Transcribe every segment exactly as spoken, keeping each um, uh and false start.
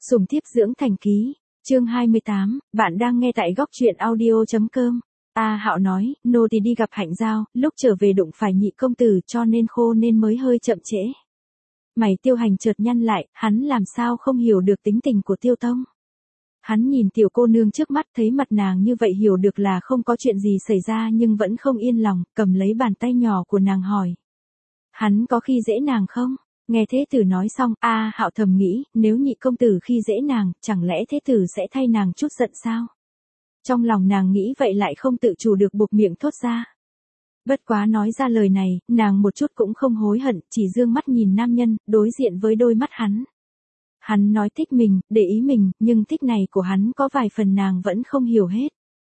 Sùng thiếp dưỡng thành ký, chương hai mươi tám, bạn đang nghe tại góc truyện audio.com. A Hạo nói, nô tỳ đi gặp Hạnh Giao, lúc trở về đụng phải Nhị công tử cho nên khô nên mới hơi chậm trễ. Mày Tiêu Hành chợt nhăn lại, hắn làm sao không hiểu được tính tình của Tiêu Tông. Hắn nhìn tiểu cô nương trước mắt thấy mặt nàng như vậy hiểu được là không có chuyện gì xảy ra nhưng vẫn không yên lòng, cầm lấy bàn tay nhỏ của nàng hỏi. Hắn có khi dễ nàng không? Nghe thế tử nói xong, A Hạo thầm nghĩ, nếu Nhị công tử khi dễ nàng, chẳng lẽ thế tử sẽ thay nàng chút giận sao? Trong lòng nàng nghĩ vậy lại không tự chủ được buộc miệng thốt ra. Bất quá nói ra lời này, nàng một chút cũng không hối hận, chỉ dương mắt nhìn nam nhân, đối diện với đôi mắt hắn. Hắn nói thích mình, để ý mình, nhưng thích này của hắn có vài phần nàng vẫn không hiểu hết.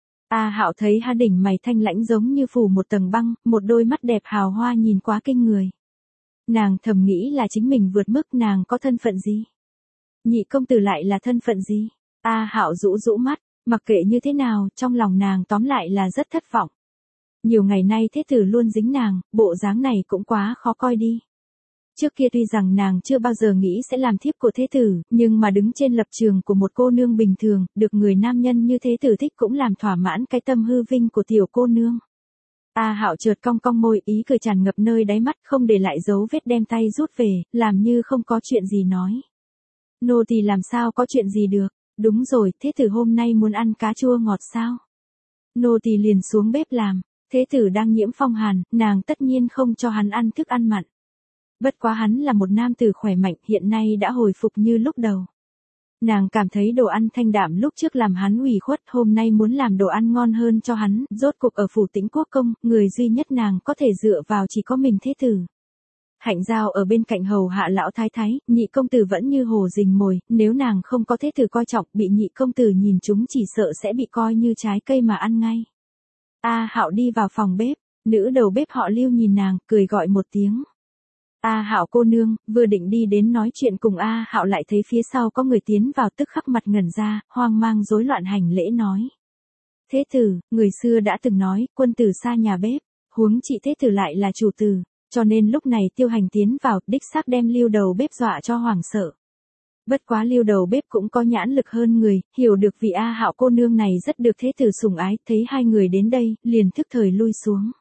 A Hạo thấy ha đỉnh mày thanh lãnh giống như phủ một tầng băng, một đôi mắt đẹp hào hoa nhìn quá kinh người. Nàng thầm nghĩ là chính mình vượt mức, nàng có thân phận gì? Nhị công tử lại là thân phận gì? A Hạo rũ rũ mắt, mặc kệ như thế nào, trong lòng nàng tóm lại là rất thất vọng. Nhiều ngày nay thế tử luôn dính nàng, bộ dáng này cũng quá khó coi đi. Trước kia tuy rằng nàng chưa bao giờ nghĩ sẽ làm thiếp của thế tử, nhưng mà đứng trên lập trường của một cô nương bình thường, được người nam nhân như thế tử thích cũng làm thỏa mãn cái tâm hư vinh của tiểu cô nương. A Hạo chợt cong cong môi, ý cười tràn ngập nơi đáy mắt, không để lại dấu vết đem tay rút về, làm như không có chuyện gì nói. Nô tỳ làm sao có chuyện gì được, đúng rồi, thế tử hôm nay muốn ăn cá chua ngọt sao? Nô tỳ liền xuống bếp làm, thế tử đang nhiễm phong hàn, nàng tất nhiên không cho hắn ăn thức ăn mặn. Bất quá hắn là một nam tử khỏe mạnh, hiện nay đã hồi phục như lúc đầu. Nàng cảm thấy đồ ăn thanh đạm lúc trước làm hắn ủy khuất, hôm nay muốn làm đồ ăn ngon hơn cho hắn, rốt cuộc ở phủ Tĩnh Quốc công, người duy nhất nàng có thể dựa vào chỉ có mình thế tử. Hạnh Giao ở bên cạnh hầu hạ lão thái thái, Nhị công tử vẫn như hồ rình mồi, nếu nàng không có thế tử coi trọng, bị Nhị công tử nhìn chúng chỉ sợ sẽ bị coi như trái cây mà ăn ngay. A Hạo đi vào phòng bếp, nữ đầu bếp họ Lưu nhìn nàng, cười gọi một tiếng. A Hạo cô nương, vừa định đi đến nói chuyện cùng A Hạo lại thấy phía sau có người tiến vào, tức khắc mặt ngẩn ra, hoang mang rối loạn hành lễ nói. Thế tử, người xưa đã từng nói, quân tử xa nhà bếp, huống chị thế tử lại là chủ tử, cho nên lúc này Tiêu Hành tiến vào, đích xác đem Lưu đầu bếp dọa cho hoảng sợ. Bất quá Lưu đầu bếp cũng có nhãn lực hơn người, hiểu được vị A Hạo cô nương này rất được thế tử sủng ái, thấy hai người đến đây, liền thức thời lui xuống.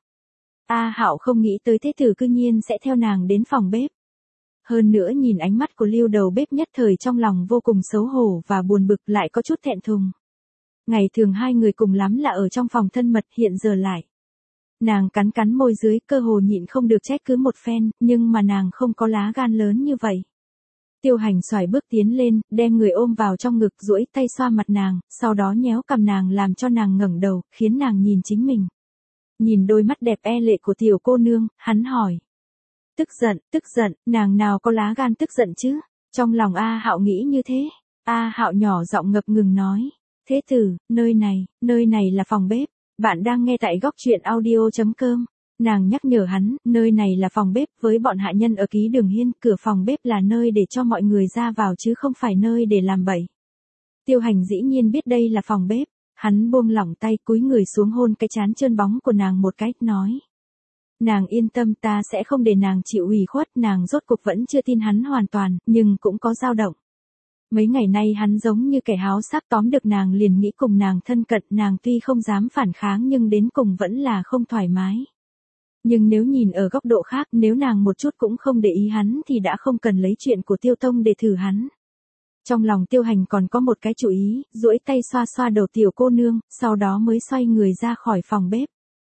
A Hạo không nghĩ tới thế tử cư nhiên sẽ theo nàng đến phòng bếp. Hơn nữa nhìn ánh mắt của Lưu đầu bếp nhất thời trong lòng vô cùng xấu hổ và buồn bực, lại có chút thẹn thùng. Ngày thường hai người cùng lắm là ở trong phòng thân mật, hiện giờ lại. Nàng cắn cắn môi dưới, cơ hồ nhịn không được trách cứ một phen, nhưng mà nàng không có lá gan lớn như vậy. Tiêu Hành xoài bước tiến lên, đem người ôm vào trong ngực, duỗi tay xoa mặt nàng, sau đó nhéo cằm nàng làm cho nàng ngẩng đầu, khiến nàng nhìn chính mình. Nhìn đôi mắt đẹp e lệ của tiểu cô nương, hắn hỏi. Tức giận, tức giận, nàng nào có lá gan tức giận chứ? Trong lòng A Hạo nghĩ như thế. A Hạo nhỏ giọng ngập ngừng nói. Thế tử, nơi này, nơi này là phòng bếp. Bạn đang nghe tại góc truyện audio.com. Nàng nhắc nhở hắn, nơi này là phòng bếp, với bọn hạ nhân ở ký đường hiên, cửa phòng bếp là nơi để cho mọi người ra vào chứ không phải nơi để làm bậy. Tiêu Hành dĩ nhiên biết đây là phòng bếp. Hắn buông lỏng tay, cúi người xuống hôn cái trán trơn bóng của nàng một cái, nói. Nàng yên tâm, ta sẽ không để nàng chịu ủy khuất, nàng rốt cuộc vẫn chưa tin hắn hoàn toàn, nhưng cũng có dao động. Mấy ngày nay hắn giống như kẻ háo sắc, tóm được nàng liền nghĩ cùng nàng thân cận, nàng tuy không dám phản kháng nhưng đến cùng vẫn là không thoải mái. Nhưng nếu nhìn ở góc độ khác, nếu nàng một chút cũng không để ý hắn thì đã không cần lấy chuyện của Tiêu Tông để thử hắn. Trong lòng Tiêu Hành còn có một cái chủ ý, duỗi tay xoa xoa đầu tiểu cô nương, sau đó mới xoay người ra khỏi phòng bếp.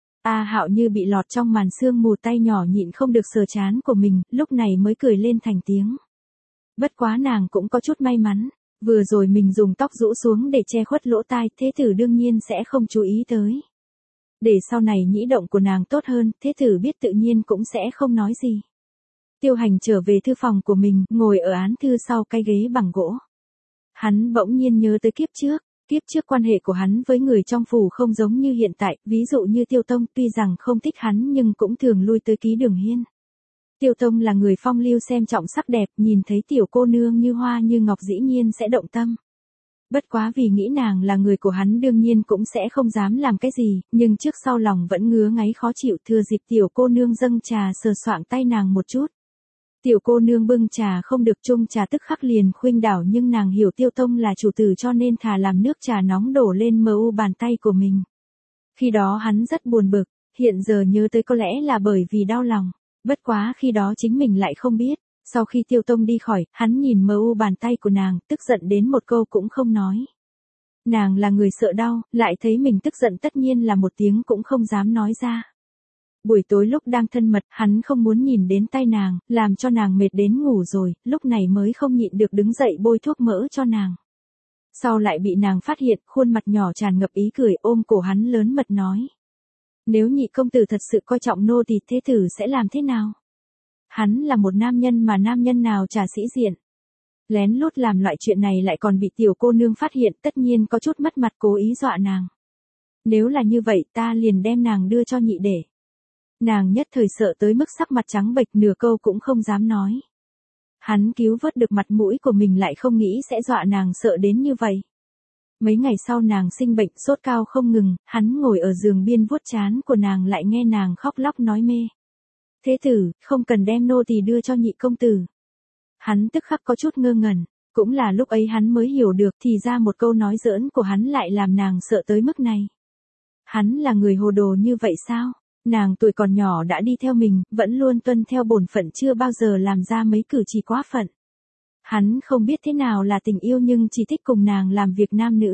A Hạo như bị lọt trong màn sương mù, tay nhỏ nhịn không được sờ trán của mình, lúc này mới cười lên thành tiếng. Bất quá nàng cũng có chút may mắn, vừa rồi mình dùng tóc rũ xuống để che khuất lỗ tai, thế tử đương nhiên sẽ không chú ý tới. Để sau này nhĩ động của nàng tốt hơn, thế tử biết tự nhiên cũng sẽ không nói gì. Tiêu Hành trở về thư phòng của mình, ngồi ở án thư sau cái ghế bằng gỗ. Hắn bỗng nhiên nhớ tới kiếp trước, kiếp trước quan hệ của hắn với người trong phủ không giống như hiện tại, ví dụ như Tiêu Tông tuy rằng không thích hắn nhưng cũng thường lui tới ký đường hiên. Tiêu Tông là người phong lưu xem trọng sắc đẹp, nhìn thấy tiểu cô nương như hoa như ngọc dĩ nhiên sẽ động tâm. Bất quá vì nghĩ nàng là người của hắn đương nhiên cũng sẽ không dám làm cái gì, nhưng trước sau lòng vẫn ngứa ngáy khó chịu, thừa dịp tiểu cô nương dâng trà sờ soạng tay nàng một chút. Tiểu cô nương bưng trà không được chung trà tức khắc liền khuynh đảo nhưng nàng hiểu Tiêu Tông là chủ tử cho nên thà làm nước trà nóng đổ lên mờ u bàn tay của mình. Khi đó hắn rất buồn bực, hiện giờ nhớ tới có lẽ là bởi vì đau lòng, bất quá khi đó chính mình lại không biết. Sau khi Tiêu Tông đi khỏi, hắn nhìn mờ u bàn tay của nàng, tức giận đến một câu cũng không nói. Nàng là người sợ đau, lại thấy mình tức giận tất nhiên là một tiếng cũng không dám nói ra. Buổi tối lúc đang thân mật, hắn không muốn nhìn đến tay nàng, làm cho nàng mệt đến ngủ rồi, lúc này mới không nhịn được đứng dậy bôi thuốc mỡ cho nàng. Sau lại bị nàng phát hiện, khuôn mặt nhỏ tràn ngập ý cười, ôm cổ hắn lớn mật nói. Nếu nhị công tử thật sự coi trọng nô tỳ, thế tử sẽ làm thế nào? Hắn là một nam nhân mà nam nhân nào chả sĩ diện. Lén lút làm loại chuyện này lại còn bị tiểu cô nương phát hiện, tất nhiên có chút mất mặt, cố ý dọa nàng. Nếu là như vậy ta liền đem nàng đưa cho nhị để. Nàng nhất thời sợ tới mức sắc mặt trắng bệch, nửa câu cũng không dám nói. Hắn cứu vớt được mặt mũi của mình lại không nghĩ sẽ dọa nàng sợ đến như vậy. Mấy ngày sau nàng sinh bệnh sốt cao không ngừng, hắn ngồi ở giường biên vuốt trán của nàng lại nghe nàng khóc lóc nói mê. Thế tử, không cần đem nô tỳ đưa cho nhị công tử. Hắn tức khắc có chút ngơ ngẩn, cũng là lúc ấy hắn mới hiểu được thì ra một câu nói giỡn của hắn lại làm nàng sợ tới mức này. Hắn là người hồ đồ như vậy sao? Nàng tuổi còn nhỏ đã đi theo mình, vẫn luôn tuân theo bổn phận, chưa bao giờ làm ra mấy cử chỉ quá phận. Hắn không biết thế nào là tình yêu nhưng chỉ thích cùng nàng làm việc nam nữ.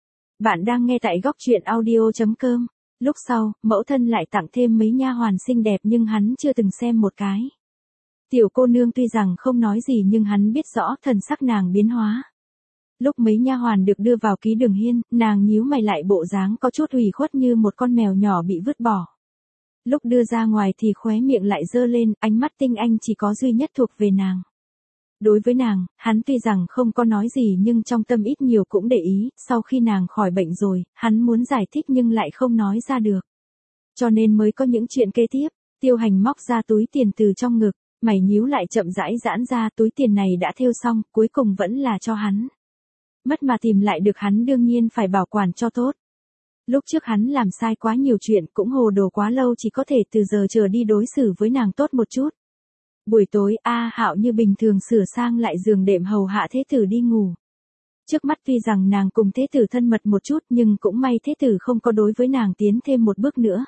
Bạn đang nghe tại góc truyện audio chấm com. Lúc sau, mẫu thân lại tặng thêm mấy nha hoàn xinh đẹp nhưng hắn chưa từng xem một cái. Tiểu cô nương tuy rằng không nói gì nhưng hắn biết rõ thần sắc nàng biến hóa. Lúc mấy nha hoàn được đưa vào ký đường hiên, nàng nhíu mày lại, bộ dáng có chút ủy khuất như một con mèo nhỏ bị vứt bỏ. Lúc đưa ra ngoài thì khóe miệng lại dơ lên, ánh mắt tinh anh chỉ có duy nhất thuộc về nàng. Đối với nàng, hắn tuy rằng không có nói gì nhưng trong tâm ít nhiều cũng để ý, sau khi nàng khỏi bệnh rồi, hắn muốn giải thích nhưng lại không nói ra được. Cho nên mới có những chuyện kế tiếp. Tiêu Hành móc ra túi tiền từ trong ngực, mày nhíu lại chậm rãi giãn ra, túi tiền này đã thêu xong, cuối cùng vẫn là cho hắn. Mất mà tìm lại được hắn đương nhiên phải bảo quản cho tốt. Lúc trước hắn làm sai quá nhiều chuyện, cũng hồ đồ quá lâu, chỉ có thể từ giờ trở đi đối xử với nàng tốt một chút. Buổi tối A Hạo như bình thường sửa sang lại giường đệm hầu hạ thế tử đi ngủ. Trước mắt tuy rằng nàng cùng thế tử thân mật một chút nhưng cũng may thế tử không có đối với nàng tiến thêm một bước nữa.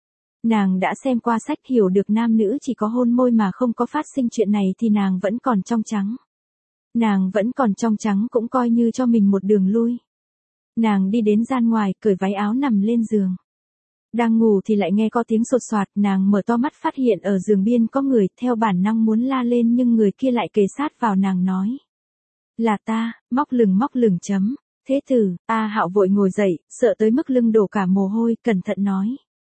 Nàng đã xem qua sách, hiểu được nam nữ chỉ có hôn môi mà không có phát sinh chuyện này thì nàng vẫn còn trong trắng. Nàng vẫn còn trong trắng cũng coi như cho mình một đường lui. Nàng đi đến gian ngoài, cởi váy áo nằm lên giường. Đang ngủ thì lại nghe có tiếng sột soạt, nàng mở to mắt phát hiện ở giường biên có người, theo bản năng muốn la lên nhưng người kia lại kề sát vào nàng nói. Là ta, móc lửng móc lửng chấm. Thế tử, A Hạo vội ngồi dậy, sợ tới mức lưng đổ cả mồ hôi, cẩn thận nói.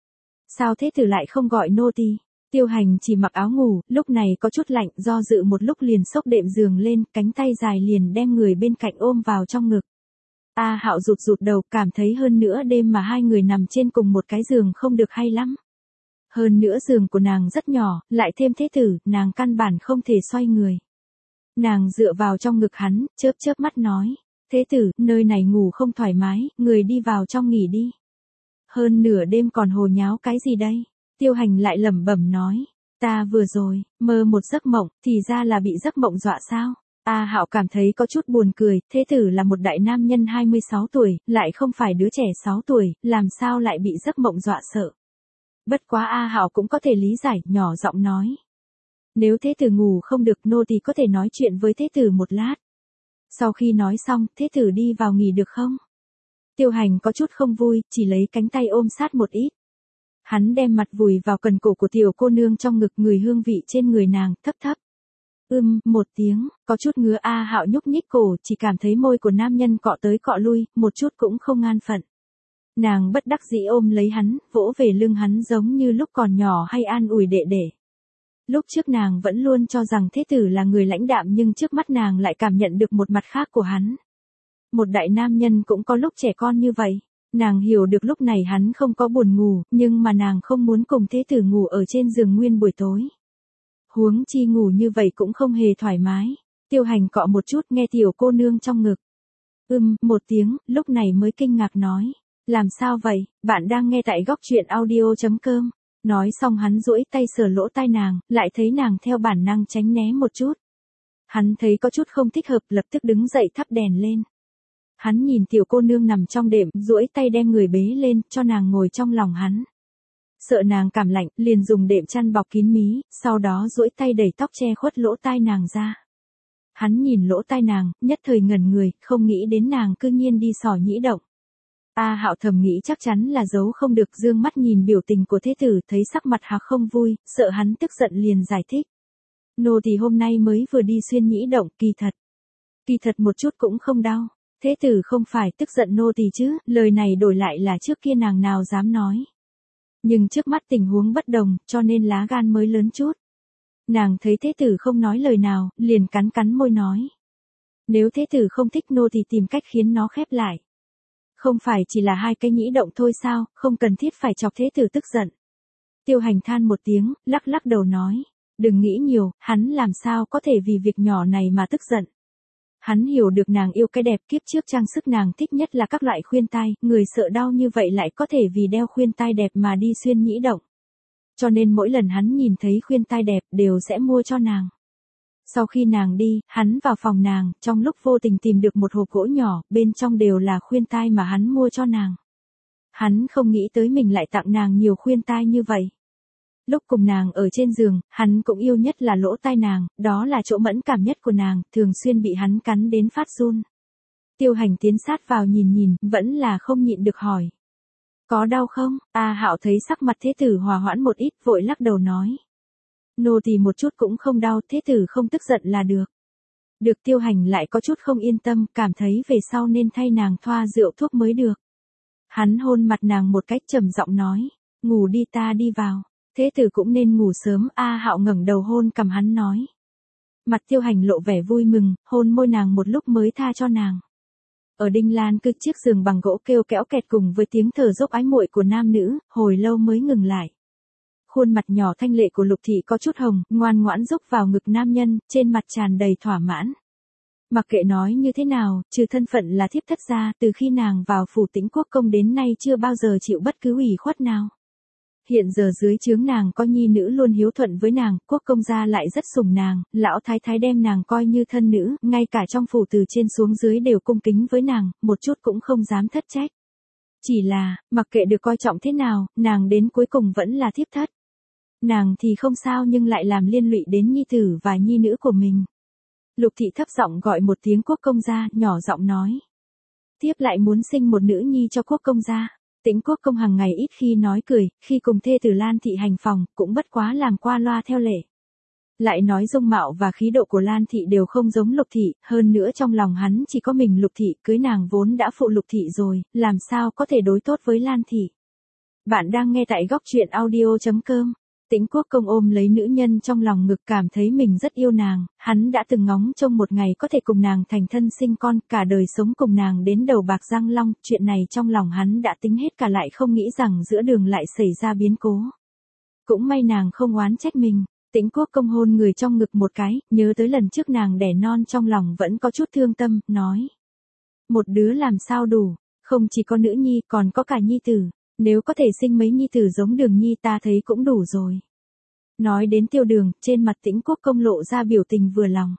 Sao thế tử lại không gọi nô tỳ? Tiêu Hành chỉ mặc áo ngủ, lúc này có chút lạnh, do dự một lúc liền xốc đệm giường lên, cánh tay dài liền đem người bên cạnh ôm vào trong ngực. A Hạo rụt rụt đầu, cảm thấy hơn nữa đêm mà hai người nằm trên cùng một cái giường không được hay lắm. Hơn nữa giường của nàng rất nhỏ, lại thêm thế tử, nàng căn bản không thể xoay người. Nàng dựa vào trong ngực hắn, chớp chớp mắt nói. Thế tử, nơi này ngủ không thoải mái, người đi vào trong nghỉ đi. Hơn nửa đêm còn hồ nháo cái gì đây? Tiêu Hành lại lẩm bẩm nói. Ta vừa rồi, mơ một giấc mộng, thì ra là bị giấc mộng dọa sao? A Hạo cảm thấy có chút buồn cười, thế tử là một đại nam nhân hai mươi sáu tuổi, lại không phải đứa trẻ sáu tuổi, làm sao lại bị giấc mộng dọa sợ. Bất quá A Hạo cũng có thể lý giải, nhỏ giọng nói. Nếu thế tử ngủ không được, nô tỳ có thể nói chuyện với thế tử một lát. Sau khi nói xong, thế tử đi vào nghỉ được không? Tiêu Hành có chút không vui, chỉ lấy cánh tay ôm sát một ít. Hắn đem mặt vùi vào cần cổ của tiểu cô nương trong ngực, người hương vị trên người nàng, thấp thấp. Ưm, một tiếng, có chút ngứa. A Hạo nhúc nhích cổ, chỉ cảm thấy môi của nam nhân cọ tới cọ lui, một chút cũng không ngan phận. Nàng bất đắc dĩ ôm lấy hắn, vỗ về lưng hắn giống như lúc còn nhỏ hay an ủi đệ đệ. Lúc trước nàng vẫn luôn cho rằng thế tử là người lãnh đạm nhưng trước mắt nàng lại cảm nhận được một mặt khác của hắn. Một đại nam nhân cũng có lúc trẻ con như vậy. Nàng hiểu được lúc này hắn không có buồn ngủ, nhưng mà nàng không muốn cùng thế tử ngủ ở trên giường nguyên buổi tối. Huống chi ngủ như vậy cũng không hề thoải mái. Tiêu Hành cọ một chút nghe tiểu cô nương trong ngực. Ừm, một tiếng, lúc này mới kinh ngạc nói. Làm sao vậy, bạn đang nghe tại góc truyện audio chấm com. Nói xong hắn duỗi tay sờ lỗ tai nàng, lại thấy nàng theo bản năng tránh né một chút. Hắn thấy có chút không thích hợp, lập tức đứng dậy thắp đèn lên. Hắn nhìn tiểu cô nương nằm trong đệm, duỗi tay đem người bế lên, cho nàng ngồi trong lòng hắn. Sợ nàng cảm lạnh, liền dùng đệm chăn bọc kín mí, sau đó duỗi tay đẩy tóc che khuất lỗ tai nàng ra. Hắn nhìn lỗ tai nàng, nhất thời ngẩn người, không nghĩ đến nàng cư nhiên đi xỏ nhĩ động. A Hạo thầm nghĩ chắc chắn là giấu không được, dương mắt nhìn biểu tình của thế tử, thấy sắc mặt Hạc không vui, sợ hắn tức giận liền giải thích. Nô tỳ hôm nay mới vừa đi xuyên nhĩ động, kỳ thật. Kỳ thật một chút cũng không đau. Thế tử không phải tức giận nô tỳ chứ, lời này đổi lại là trước kia nàng nào dám nói. Nhưng trước mắt tình huống bất đồng, cho nên lá gan mới lớn chút. Nàng thấy thế tử không nói lời nào, liền cắn cắn môi nói. Nếu thế tử không thích nô tỳ tìm cách khiến nó khép lại. Không phải chỉ là hai cái nhĩ động thôi sao, không cần thiết phải chọc thế tử tức giận. Tiêu Hành than một tiếng, lắc lắc đầu nói. Đừng nghĩ nhiều, hắn làm sao có thể vì việc nhỏ này mà tức giận. Hắn hiểu được nàng yêu cái đẹp, kiếp trước trang sức nàng thích nhất là các loại khuyên tai, người sợ đau như vậy lại có thể vì đeo khuyên tai đẹp mà đi xuyên nhĩ động. Cho nên mỗi lần hắn nhìn thấy khuyên tai đẹp đều sẽ mua cho nàng. Sau khi nàng đi, hắn vào phòng nàng, trong lúc vô tình tìm được một hộp gỗ nhỏ, bên trong đều là khuyên tai mà hắn mua cho nàng. Hắn không nghĩ tới mình lại tặng nàng nhiều khuyên tai như vậy. Lúc cùng nàng ở trên giường, hắn cũng yêu nhất là lỗ tai nàng, đó là chỗ mẫn cảm nhất của nàng, thường xuyên bị hắn cắn đến phát run. Tiêu Hành tiến sát vào nhìn nhìn, vẫn là không nhịn được hỏi. Có đau không? A Hạo thấy sắc mặt thế tử hòa hoãn một ít, vội lắc đầu nói. Nô tỳ một chút cũng không đau, thế tử không tức giận là được. Được. Tiêu Hành lại có chút không yên tâm, cảm thấy về sau nên thay nàng thoa rượu thuốc mới được. Hắn hôn mặt nàng một cách trầm giọng nói. Ngủ đi, ta đi vào. Thế tử cũng nên ngủ sớm. A Hạo ngẩng đầu hôn cằm hắn nói. Mặt Tiêu Hành lộ vẻ vui mừng, hôn môi nàng một lúc mới tha cho nàng. Ở Đinh Lan Cư, chiếc giường bằng gỗ kêu kéo kẹt cùng với tiếng thở dốc ái muội của nam nữ, hồi lâu mới ngừng lại. Khuôn mặt nhỏ thanh lệ của Lục Thị có chút hồng, ngoan ngoãn rúc vào ngực nam nhân, trên mặt tràn đầy thỏa mãn. Mặc kệ nói như thế nào, trừ thân phận là thiếp thất gia, từ khi nàng vào phủ Tĩnh Quốc công đến nay chưa bao giờ chịu bất cứ ủy khuất nào. Hiện giờ dưới trướng nàng có nhi nữ luôn hiếu thuận với nàng, quốc công gia lại rất sủng nàng, lão thái thái đem nàng coi như thân nữ, ngay cả trong phủ từ trên xuống dưới đều cung kính với nàng, một chút cũng không dám thất trách. Chỉ là, mặc kệ được coi trọng thế nào, nàng đến cuối cùng vẫn là thiếp thất. Nàng thì không sao nhưng lại làm liên lụy đến nhi tử và nhi nữ của mình. Lục Thị thấp giọng gọi một tiếng quốc công gia, nhỏ giọng nói. Tiếp lại muốn sinh một nữ nhi cho quốc công gia. Tĩnh Quốc công hàng ngày ít khi nói cười, khi cùng thê tử Lan Thị hành phòng, cũng bất quá làm qua loa theo lệ. Lại nói dung mạo và khí độ của Lan Thị đều không giống Lục Thị, hơn nữa trong lòng hắn chỉ có mình Lục Thị, cưới nàng vốn đã phụ Lục Thị rồi, làm sao có thể đối tốt với Lan Thị. Bạn đang nghe tại góc truyện audio chấm com. Tĩnh Quốc công ôm lấy nữ nhân trong lòng ngực, cảm thấy mình rất yêu nàng, hắn đã từng ngóng trông một ngày có thể cùng nàng thành thân sinh con, cả đời sống cùng nàng đến đầu bạc răng long, chuyện này trong lòng hắn đã tính hết cả, lại không nghĩ rằng giữa đường lại xảy ra biến cố. Cũng may nàng không oán trách mình. Tĩnh Quốc công hôn người trong ngực một cái, nhớ tới lần trước nàng đẻ non trong lòng vẫn có chút thương tâm, nói. Một đứa làm sao đủ, không chỉ có nữ nhi còn có cả nhi tử. Nếu có thể sinh mấy nhi tử giống Đường Nhi ta thấy cũng đủ rồi. Nói đến Tiêu Đường, trên mặt Tĩnh Quốc công lộ ra biểu tình vừa lòng.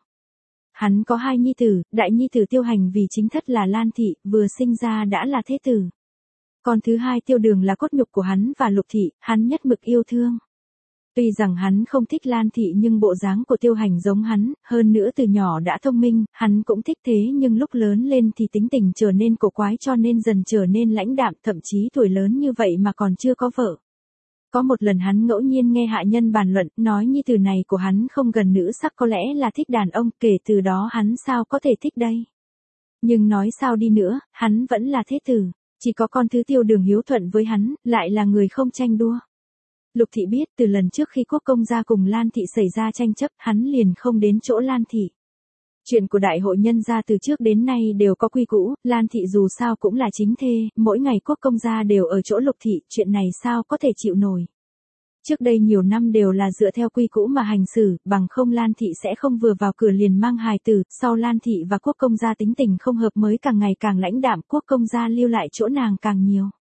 Hắn có hai nhi tử, đại nhi tử Tiêu Hành vì chính thất là Lan Thị, vừa sinh ra đã là thế tử. Còn thứ hai Tiêu Đường là cốt nhục của hắn và Lục Thị, hắn nhất mực yêu thương. Tuy rằng hắn không thích Lan Thị nhưng bộ dáng của Tiêu Hành giống hắn, hơn nữa từ nhỏ đã thông minh, hắn cũng thích thế, nhưng lúc lớn lên thì tính tình trở nên cổ quái, cho nên dần trở nên lãnh đạm, thậm chí tuổi lớn như vậy mà còn chưa có vợ. Có một lần hắn ngẫu nhiên nghe hạ nhân bàn luận, nói nhi tử này của hắn không gần nữ sắc, có lẽ là thích đàn ông, kể từ đó hắn sao có thể thích đây. Nhưng nói sao đi nữa, hắn vẫn là thế tử, chỉ có con thứ Tiêu Đường hiếu thuận với hắn, lại là người không tranh đua. Lục Thị biết từ lần trước khi quốc công gia cùng Lan Thị xảy ra tranh chấp, hắn liền không đến chỗ Lan Thị. Chuyện của đại hội nhân gia từ trước đến nay đều có quy củ, Lan Thị dù sao cũng là chính thê, mỗi ngày quốc công gia đều ở chỗ Lục Thị, chuyện này sao có thể chịu nổi. Trước đây nhiều năm đều là dựa theo quy củ mà hành xử, bằng không Lan Thị sẽ không vừa vào cửa liền mang hài tử, sau Lan Thị và quốc công gia tính tình không hợp mới càng ngày càng lãnh đạm, quốc công gia lưu lại chỗ nàng càng nhiều.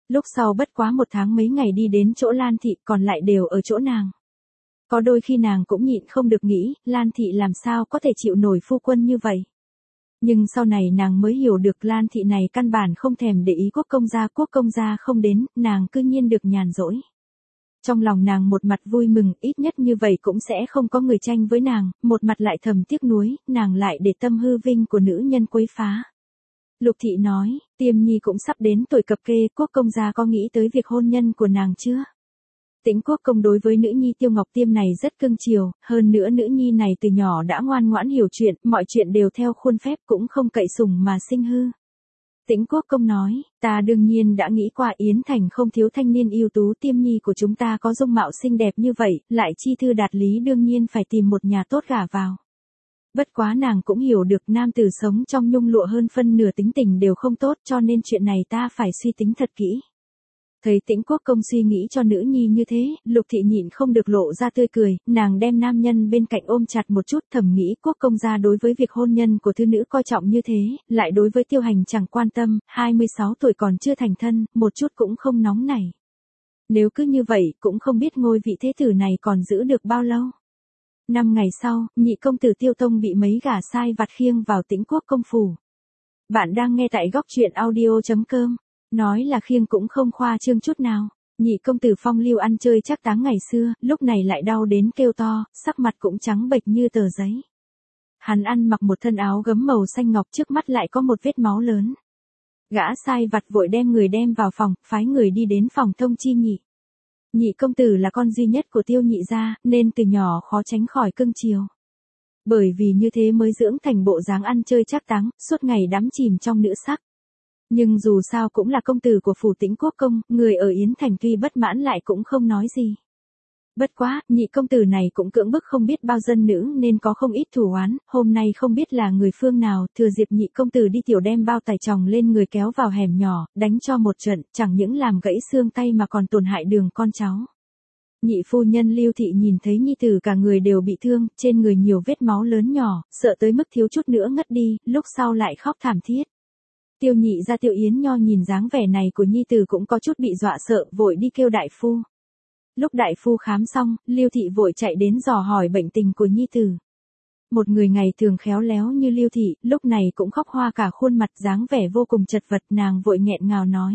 Lúc sau bất quá một tháng mấy ngày đi đến chỗ Lan Thị còn lại đều ở chỗ nàng. Có đôi khi nàng cũng nhịn không được nghĩ, Lan Thị làm sao có thể chịu nổi phu quân như vậy. Nhưng sau này nàng mới hiểu được Lan Thị này căn bản không thèm để ý quốc công gia, quốc công gia không đến, nàng cư nhiên được nhàn rỗi. Trong lòng nàng một mặt vui mừng, ít nhất như vậy cũng sẽ không có người tranh với nàng, một mặt lại thầm tiếc nuối, nàng lại để tâm hư vinh của nữ nhân quấy phá. Lục Thị nói, Tiêm Nhi cũng sắp đến tuổi cập kê, quốc công gia có nghĩ tới việc hôn nhân của nàng chưa? Tĩnh quốc công đối với nữ nhi Tiêu Ngọc Tiêm này rất cưng chiều, hơn nữa nữ nhi này từ nhỏ đã ngoan ngoãn hiểu chuyện, mọi chuyện đều theo khuôn phép cũng không cậy sủng mà sinh hư. Tĩnh quốc công nói, ta đương nhiên đã nghĩ qua Yến Thành không thiếu thanh niên ưu tú, Tiêm Nhi của chúng ta có dung mạo xinh đẹp như vậy, lại chi thư đạt lý đương nhiên phải tìm một nhà tốt gả vào. Bất quá nàng cũng hiểu được nam tử sống trong nhung lụa hơn phân nửa tính tình đều không tốt, cho nên chuyện này ta phải suy tính thật kỹ. Thấy Tĩnh quốc công suy nghĩ cho nữ nhi như thế, Lục Thị nhịn không được lộ ra tươi cười, nàng đem nam nhân bên cạnh ôm chặt một chút, thầm nghĩ quốc công gia đối với việc hôn nhân của thư nữ coi trọng như thế, lại đối với Tiêu Hành chẳng quan tâm, hai mươi sáu tuổi còn chưa thành thân, một chút cũng không nóng nảy. Nếu cứ như vậy, cũng không biết ngôi vị thế tử này còn giữ được bao lâu. Năm ngày sau, nhị công tử Tiêu Tông bị mấy gã sai vặt khiêng vào Tĩnh quốc công phủ. Bạn đang nghe tại góc truyện audio chấm com. Nói là khiêng cũng không khoa trương chút nào. Nhị công tử phong lưu ăn chơi chắc táng ngày xưa, lúc này lại đau đến kêu to, sắc mặt cũng trắng bệch như tờ giấy. Hắn ăn mặc một thân áo gấm màu xanh ngọc, trước mắt lại có một vết máu lớn. Gã sai vặt vội đem người đem vào phòng, phái người đi đến phòng thông chi nhị. Nhị công tử là con duy nhất của Tiêu nhị gia, nên từ nhỏ khó tránh khỏi cưng chiều. Bởi vì như thế mới dưỡng thành bộ dáng ăn chơi chắc táng, suốt ngày đắm chìm trong nữ sắc. Nhưng dù sao cũng là công tử của phủ Tĩnh quốc công, người ở Yến Thành tuy bất mãn lại cũng không nói gì. Bất quá, nhị công tử này cũng cưỡng bức không biết bao dân nữ nên có không ít thủ oán, hôm nay không biết là người phương nào, thừa dịp nhị công tử đi tiểu đem bao tải chồng lên người kéo vào hẻm nhỏ, đánh cho một trận, chẳng những làm gãy xương tay mà còn tổn hại đường con cháu. Nhị phu nhân Lưu Thị nhìn thấy nhi tử cả người đều bị thương, trên người nhiều vết máu lớn nhỏ, sợ tới mức thiếu chút nữa ngất đi, lúc sau lại khóc thảm thiết. Tiêu nhị ra Tiêu Yến Nho nhìn dáng vẻ này của nhi tử cũng có chút bị dọa sợ, vội đi kêu đại phu. Lúc đại phu khám xong, Lưu Thị vội chạy đến dò hỏi bệnh tình của nhi tử. Một người ngày thường khéo léo như Lưu Thị, lúc này cũng khóc hoa cả khuôn mặt, dáng vẻ vô cùng chật vật, nàng vội nghẹn ngào nói.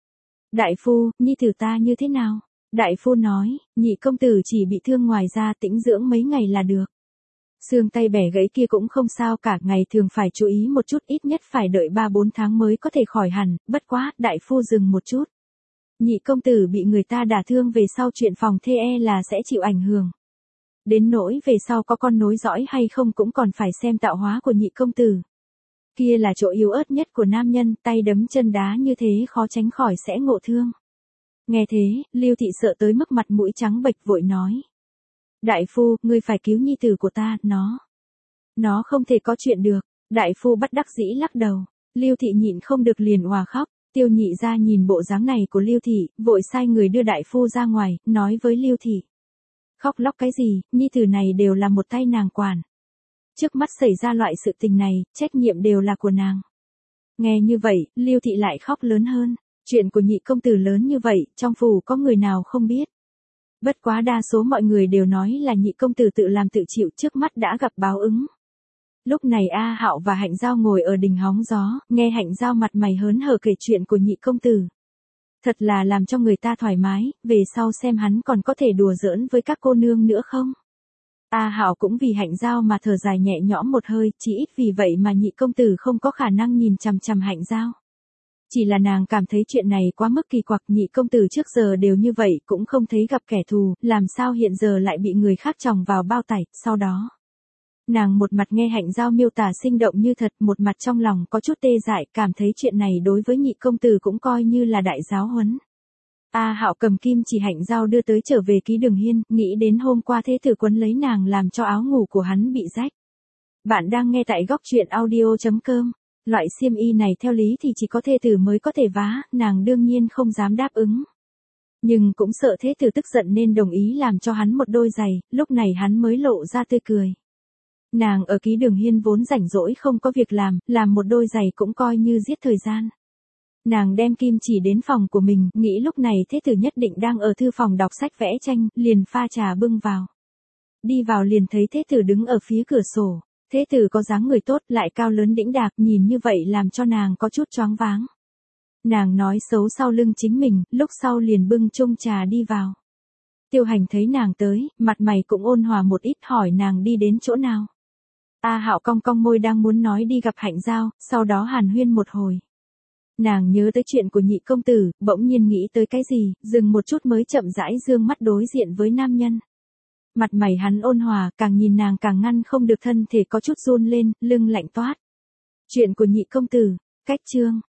Đại phu, nhi tử ta như thế nào? Đại phu nói, nhị công tử chỉ bị thương ngoài ra, tĩnh dưỡng mấy ngày là được. Xương tay bẻ gãy kia cũng không sao cả, ngày thường phải chú ý một chút, ít nhất phải đợi ba bốn tháng mới có thể khỏi hẳn, bất quá, đại phu dừng một chút. Nhị công tử bị người ta đả thương về sau chuyện phòng thê e là sẽ chịu ảnh hưởng. Đến nỗi về sau có con nối dõi hay không cũng còn phải xem tạo hóa của nhị công tử. Kia là chỗ yếu ớt nhất của nam nhân, tay đấm chân đá như thế khó tránh khỏi sẽ ngộ thương. Nghe thế, Lưu Thị sợ tới mức mặt mũi trắng bệch vội nói. Đại phu, ngươi phải cứu nhi tử của ta, nó. Nó không thể có chuyện được. Đại phu bất đắc dĩ lắc đầu. Lưu Thị nhịn không được liền òa khóc. Tiêu nhị ra nhìn bộ dáng này của Lưu Thị, vội sai người đưa đại phu ra ngoài, nói với Lưu Thị. Khóc lóc cái gì, nhi tử này đều là một tay nàng quản. Trước mắt xảy ra loại sự tình này, trách nhiệm đều là của nàng. Nghe như vậy, Lưu Thị lại khóc lớn hơn. Chuyện của nhị công tử lớn như vậy, trong phủ có người nào không biết. Bất quá đa số mọi người đều nói là nhị công tử tự làm tự chịu, trước mắt đã gặp báo ứng. Lúc này A Hạo và Hạnh Giao ngồi ở đình hóng gió, nghe Hạnh Giao mặt mày hớn hở kể chuyện của nhị công tử. Thật là làm cho người ta thoải mái, về sau xem hắn còn có thể đùa giỡn với các cô nương nữa không. A Hạo cũng vì Hạnh Giao mà thở dài nhẹ nhõm một hơi, chỉ ít vì vậy mà nhị công tử không có khả năng nhìn chằm chằm Hạnh Giao. Chỉ là nàng cảm thấy chuyện này quá mức kỳ quặc, nhị công tử trước giờ đều như vậy, cũng không thấy gặp kẻ thù, làm sao hiện giờ lại bị người khác chồng vào bao tải, sau đó. Nàng một mặt nghe Hạnh Giao miêu tả sinh động như thật, một mặt trong lòng có chút tê dại, cảm thấy chuyện này đối với nhị công tử cũng coi như là đại giáo huấn. A Hạo cầm kim chỉ Hạnh Giao đưa tới trở về ký Đường Hiên, nghĩ đến hôm qua thế tử quấn lấy nàng làm cho áo ngủ của hắn bị rách. Bạn đang nghe tại góc truyện audio chấm com. Loại xiêm y này theo lý thì chỉ có thê tử mới có thể vá, nàng đương nhiên không dám đáp ứng. Nhưng cũng sợ thế tử tức giận nên đồng ý làm cho hắn một đôi giày, lúc này hắn mới lộ ra tươi cười. Nàng ở ký Đường Hiên vốn rảnh rỗi không có việc làm, làm một đôi giày cũng coi như giết thời gian. Nàng đem kim chỉ đến phòng của mình, nghĩ lúc này thế tử nhất định đang ở thư phòng đọc sách vẽ tranh, liền pha trà bưng vào. Đi vào liền thấy thế tử đứng ở phía cửa sổ. Thế tử có dáng người tốt, lại cao lớn đĩnh đạc, nhìn như vậy làm cho nàng có chút choáng váng. Nàng nói xấu sau lưng chính mình, lúc sau liền bưng chung trà đi vào. Tiêu Hành thấy nàng tới, mặt mày cũng ôn hòa một ít, hỏi nàng đi đến chỗ nào. A Hạo cong cong môi đang muốn nói đi gặp Hạnh Giao, sau đó hàn huyên một hồi. Nàng nhớ tới chuyện của nhị công tử, bỗng nhiên nghĩ tới cái gì, dừng một chút mới chậm rãi dương mắt đối diện với nam nhân. Mặt mày hắn ôn hòa, càng nhìn nàng càng ngăn không được thân thể có chút run lên, lưng lạnh toát. Chuyện của nhị công tử, cách chương.